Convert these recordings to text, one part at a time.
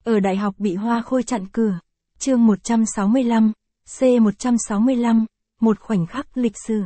Ở đại học bị hoa khôi chặn cửa. Chương 165, C165, một khoảnh khắc lịch sử.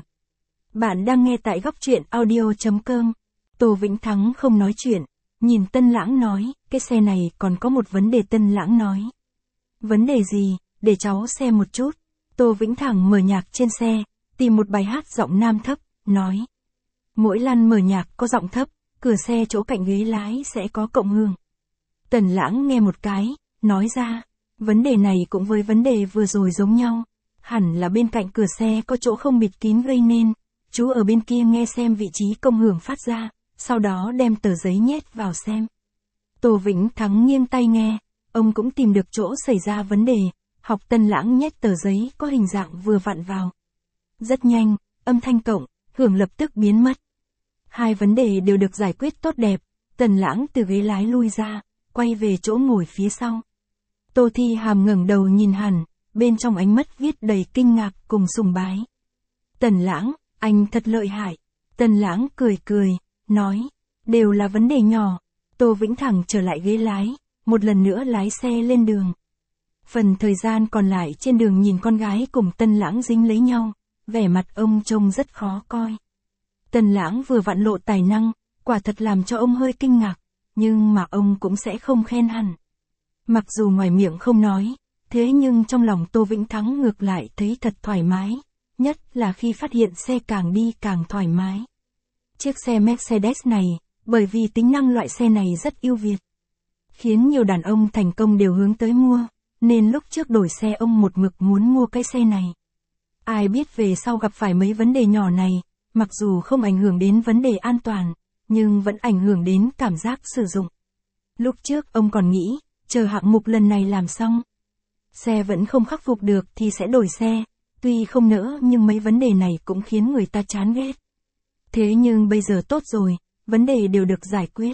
Bạn đang nghe tại góc truyện audio.com. Tô Vĩnh Thắng không nói chuyện, nhìn Tân Lãng nói, cái xe này còn có một vấn đề. Tân Lãng nói. Vấn đề gì, để cháu xem một chút. Tô Vĩnh Thắng mở nhạc trên xe, tìm một bài hát giọng nam thấp, nói. Mỗi lần mở nhạc có giọng thấp, cửa xe chỗ cạnh ghế lái sẽ có cộng hưởng. Tần Lãng nghe một cái, nói ra, vấn đề này cũng với vấn đề vừa rồi giống nhau. Hẳn là bên cạnh cửa xe có chỗ không bịt kín gây nên. Chú ở bên kia nghe xem vị trí cộng hưởng phát ra, sau đó đem tờ giấy nhét vào xem. Tô Vĩnh Thắng nghiêng tai nghe, ông cũng tìm được chỗ xảy ra vấn đề, học Tân Lãng nhét tờ giấy có hình dạng vừa vặn vào. Rất nhanh, âm thanh cộng, hưởng lập tức biến mất. Hai vấn đề đều được giải quyết tốt đẹp, Tần Lãng từ ghế lái lui ra, quay về chỗ ngồi phía sau. Tô Thi Hàm ngẩng đầu nhìn hẳn, bên trong ánh mắt viết đầy kinh ngạc cùng sùng bái. Tần Lãng, anh thật lợi hại. Tần Lãng cười cười, nói, đều là vấn đề nhỏ. Tô Vĩnh Thắng trở lại ghế lái, một lần nữa lái xe lên đường. Phần thời gian còn lại trên đường nhìn con gái cùng Tân Lãng dính lấy nhau, vẻ mặt ông trông rất khó coi. Tần Lãng vừa vặn lộ tài năng, quả thật làm cho ông hơi kinh ngạc, nhưng mà ông cũng sẽ không khen hẳn. Mặc dù ngoài miệng không nói, thế nhưng trong lòng Tô Vĩnh Thắng ngược lại thấy thật thoải mái, nhất là khi phát hiện xe càng đi càng thoải mái. Chiếc xe Mercedes này, bởi vì tính năng loại xe này rất ưu việt, khiến nhiều đàn ông thành công đều hướng tới mua, nên lúc trước đổi xe ông một mực muốn mua cái xe này. Ai biết về sau gặp phải mấy vấn đề nhỏ này, mặc dù không ảnh hưởng đến vấn đề an toàn, nhưng vẫn ảnh hưởng đến cảm giác sử dụng. Lúc trước ông còn nghĩ, chờ hạng mục lần này làm xong, xe vẫn không khắc phục được thì sẽ đổi xe, tuy không nỡ nhưng mấy vấn đề này cũng khiến người ta chán ghét. Thế nhưng bây giờ tốt rồi, vấn đề đều được giải quyết.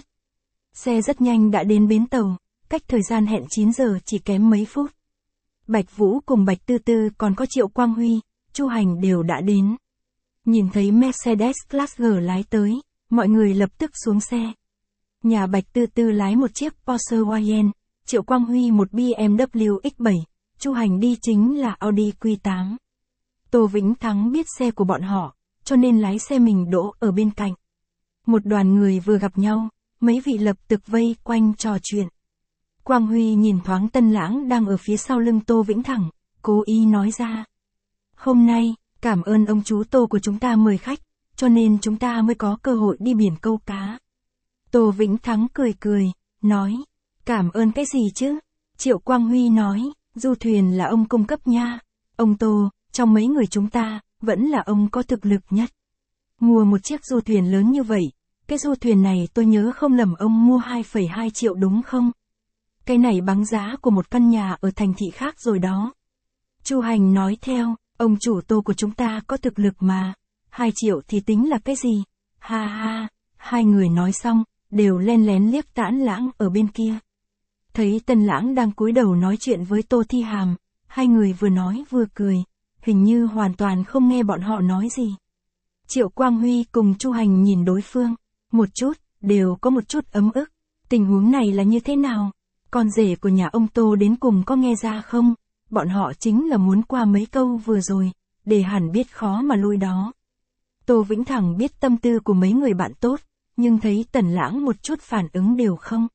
Xe rất nhanh đã đến bến tàu, cách thời gian hẹn 9 giờ chỉ kém mấy phút. Bạch Vũ cùng Bạch Tư Tư còn có Triệu Quang Huy, Chu Hành đều đã đến. Nhìn thấy Mercedes Class G lái tới, mọi người lập tức xuống xe. Nhà Bạch Tư Tư lái một chiếc Porsche Cayenne, Triệu Quang Huy một BMW X7, Chu Hành đi chính là Audi Q8. Tô Vĩnh Thắng biết xe của bọn họ, cho nên lái xe mình đỗ ở bên cạnh. Một đoàn người vừa gặp nhau, mấy vị lập tức vây quanh trò chuyện. Quang Huy nhìn thoáng Tân Lãng đang ở phía sau lưng Tô Vĩnh Thắng, cố ý nói ra. Hôm nay, cảm ơn ông chú Tô của chúng ta mời khách, cho nên chúng ta mới có cơ hội đi biển câu cá. Tô Vĩnh Thắng cười cười, nói, cảm ơn cái gì chứ? Triệu Quang Huy nói, du thuyền là ông cung cấp nha. Ông Tô, trong mấy người chúng ta, vẫn là ông có thực lực nhất. Mua một chiếc du thuyền lớn như vậy, cái du thuyền này tôi nhớ không lầm ông mua 2,2 triệu đúng không? Cái này bằng giá của một căn nhà ở thành thị khác rồi đó. Chu Hành nói theo, ông chủ Tô của chúng ta có thực lực mà, 2 triệu thì tính là cái gì? Ha ha, hai người nói xong, đều len lén liếc Tản Lãng ở bên kia. Thấy Tân Lãng đang cúi đầu nói chuyện với Tô Thi Hàm, hai người vừa nói vừa cười, hình như hoàn toàn không nghe bọn họ nói gì. Triệu Quang Huy cùng Chu Hành nhìn đối phương, một chút, đều có một chút ấm ức. Tình huống này là như thế nào? Con rể của nhà ông Tô đến cùng có nghe ra không? Bọn họ chính là muốn qua mấy câu vừa rồi, để hẳn biết khó mà lui đó. Tô Vĩnh Thắng biết tâm tư của mấy người bạn tốt, nhưng thấy Tần Lãng một chút phản ứng đều không.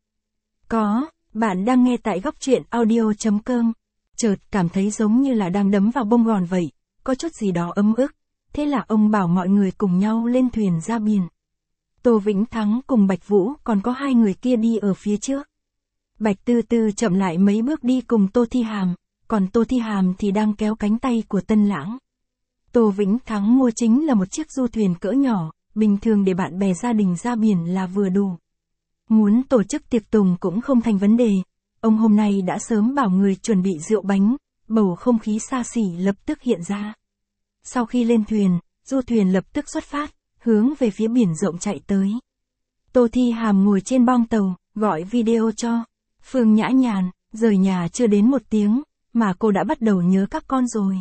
Có, bạn đang nghe tại góc truyện audio.com. Chợt cảm thấy giống như là đang đấm vào bông gòn vậy, có chút gì đó ấm ức. Thế là ông bảo mọi người cùng nhau lên thuyền ra biển. Tô Vĩnh Thắng cùng Bạch Vũ còn có hai người kia đi ở phía trước. Bạch Tư Tư chậm lại mấy bước đi cùng Tô Thi Hàm, còn Tô Thi Hàm thì đang kéo cánh tay của Tân Lãng. Tô Vĩnh Thắng mua chính là một chiếc du thuyền cỡ nhỏ, bình thường để bạn bè gia đình ra biển là vừa đủ. Muốn tổ chức tiệc tùng cũng không thành vấn đề, ông hôm nay đã sớm bảo người chuẩn bị rượu bánh, bầu không khí xa xỉ lập tức hiện ra. Sau khi lên thuyền, du thuyền lập tức xuất phát, hướng về phía biển rộng chạy tới. Tô Thi Hàm ngồi trên bong tàu, gọi video cho Phương Nhã Nhàn, rời nhà chưa đến 1 tiếng, mà cô đã bắt đầu nhớ các con rồi.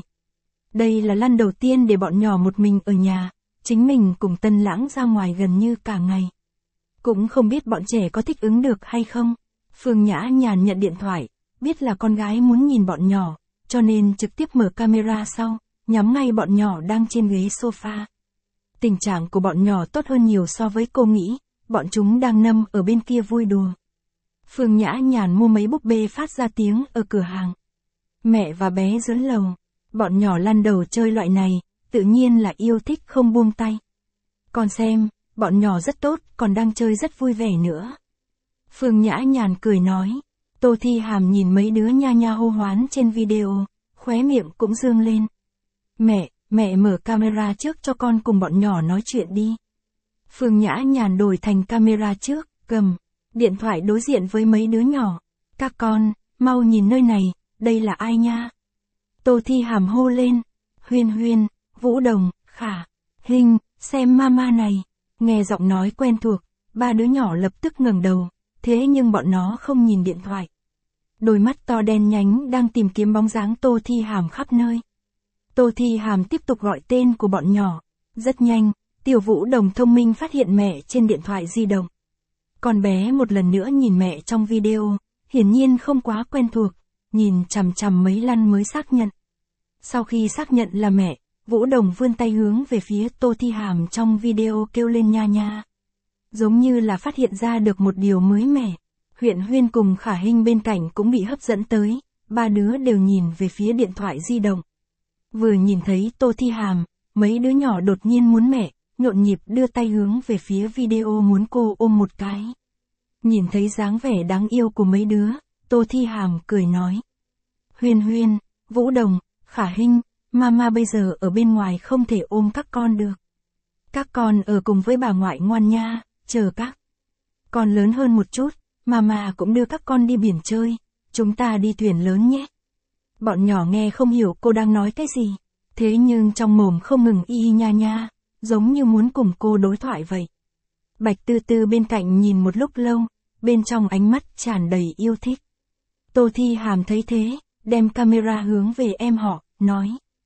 Đây là lần đầu tiên để bọn nhỏ một mình ở nhà, chính mình cùng Tân Lãng ra ngoài gần như cả ngày. Cũng không biết bọn trẻ có thích ứng được hay không. Phương Nhã Nhàn nhận điện thoại, biết là con gái muốn nhìn bọn nhỏ, cho nên trực tiếp mở camera sau, nhắm ngay bọn nhỏ đang trên ghế sofa. Tình trạng của bọn nhỏ tốt hơn nhiều so với cô nghĩ, bọn chúng đang nằm ở bên kia vui đùa. Phương Nhã Nhàn mua mấy búp bê phát ra tiếng ở cửa hàng. Mẹ và bé dưới lầu, bọn nhỏ lăn đầu chơi loại này, tự nhiên là yêu thích không buông tay. Con xem, bọn nhỏ rất tốt, còn đang chơi rất vui vẻ nữa. Phương Nhã Nhàn cười nói. Tô Thi Hàm nhìn mấy đứa nha nha hô hoán trên video, khóe miệng cũng dương lên. Mẹ mở camera trước cho con cùng bọn nhỏ nói chuyện đi. Phương Nhã Nhàn đổi thành camera trước, cầm điện thoại đối diện với mấy đứa nhỏ. Các con, mau nhìn nơi này, đây là ai nha? Tô Thi Hàm hô lên. Huyên Huyên, Vũ Đồng, Khả Hinh, xem mama này. Nghe giọng nói quen thuộc, ba đứa nhỏ lập tức ngẩng đầu, thế nhưng bọn nó không nhìn điện thoại. Đôi mắt to đen nhánh đang tìm kiếm bóng dáng Tô Thi Hàm khắp nơi. Tô Thi Hàm tiếp tục gọi tên của bọn nhỏ. Rất nhanh, Tiểu Vũ Đồng thông minh phát hiện mẹ trên điện thoại di động. Con bé một lần nữa nhìn mẹ trong video, hiển nhiên không quá quen thuộc, nhìn chằm chằm mấy lần mới xác nhận. Sau khi xác nhận là mẹ, Vũ Đồng vươn tay hướng về phía Tô Thi Hàm trong video kêu lên nha nha. Giống như là phát hiện ra được một điều mới mẻ. Huyện Huyên cùng Khả Hinh bên cạnh cũng bị hấp dẫn tới, ba đứa đều nhìn về phía điện thoại di động. Vừa nhìn thấy Tô Thi Hàm, mấy đứa nhỏ đột nhiên muốn mẹ, nhộn nhịp đưa tay hướng về phía video muốn cô ôm một cái. Nhìn thấy dáng vẻ đáng yêu của mấy đứa, Tô Thi Hàm cười nói. Huyên Huyên, Vũ Đồng, Khả Hinh, mama bây giờ ở bên ngoài không thể ôm các con được. Các con ở cùng với bà ngoại ngoan nha, chờ các con lớn hơn một chút, mama cũng đưa các con đi biển chơi, chúng ta đi thuyền lớn nhé. Bọn nhỏ nghe không hiểu cô đang nói cái gì, thế nhưng trong mồm không ngừng y nha nha, giống như muốn cùng cô đối thoại vậy. Bạch Tư Tư bên cạnh nhìn một lúc lâu, bên trong ánh mắt tràn đầy yêu thích. Tô Thi Hàm thấy thế, đem camera hướng về em họ, nói.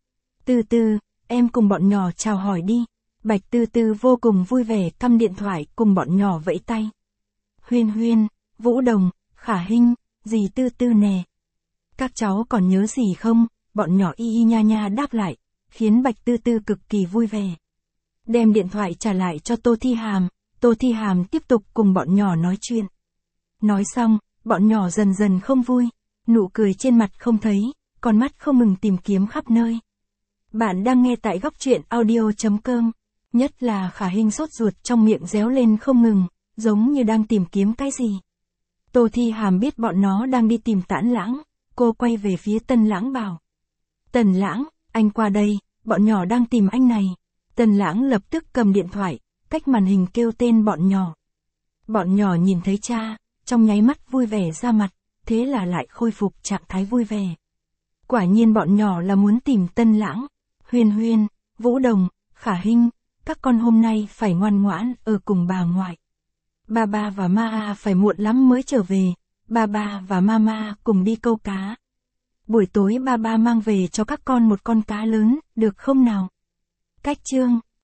Tư Tư, em cùng bọn nhỏ chào hỏi đi. Bạch Tư Tư vô cùng vui vẻ cắm điện thoại cùng bọn nhỏ vẫy tay. Huyên Huyên, Vũ Đồng, Khả Hinh, dì Tư Tư nè. Các cháu còn nhớ gì không? Bọn nhỏ y nha nha đáp lại, khiến Bạch Tư Tư cực kỳ vui vẻ. Đem điện thoại trả lại cho Tô Thi Hàm, Tô Thi Hàm tiếp tục cùng bọn nhỏ nói chuyện. Nói xong, bọn nhỏ dần dần không vui, nụ cười trên mặt không thấy, con mắt không ngừng tìm kiếm khắp nơi. Bạn đang nghe tại góc truyện audio.com, nhất là Khả Hinh sốt ruột trong miệng réo lên không ngừng, giống như đang tìm kiếm cái gì. Tô Thi Hàm biết bọn nó đang đi tìm Tản Lãng, cô quay về phía Tân Lãng bảo. Tần Lãng, anh qua đây, bọn nhỏ đang tìm anh này. Tần Lãng lập tức cầm điện thoại, cách màn hình kêu tên bọn nhỏ. Bọn nhỏ nhìn thấy cha, trong nháy mắt vui vẻ ra mặt, thế là lại khôi phục trạng thái vui vẻ. Quả nhiên bọn nhỏ là muốn tìm Tân Lãng. Huyên Huyên, Vũ Đồng, Khả Hinh, các con hôm nay phải ngoan ngoãn ở cùng bà ngoại. Ba ba và ma phải muộn lắm mới trở về, ba ba và mama cùng đi câu cá. Buổi tối ba ba mang về cho các con một con cá lớn, được không nào? Cách chương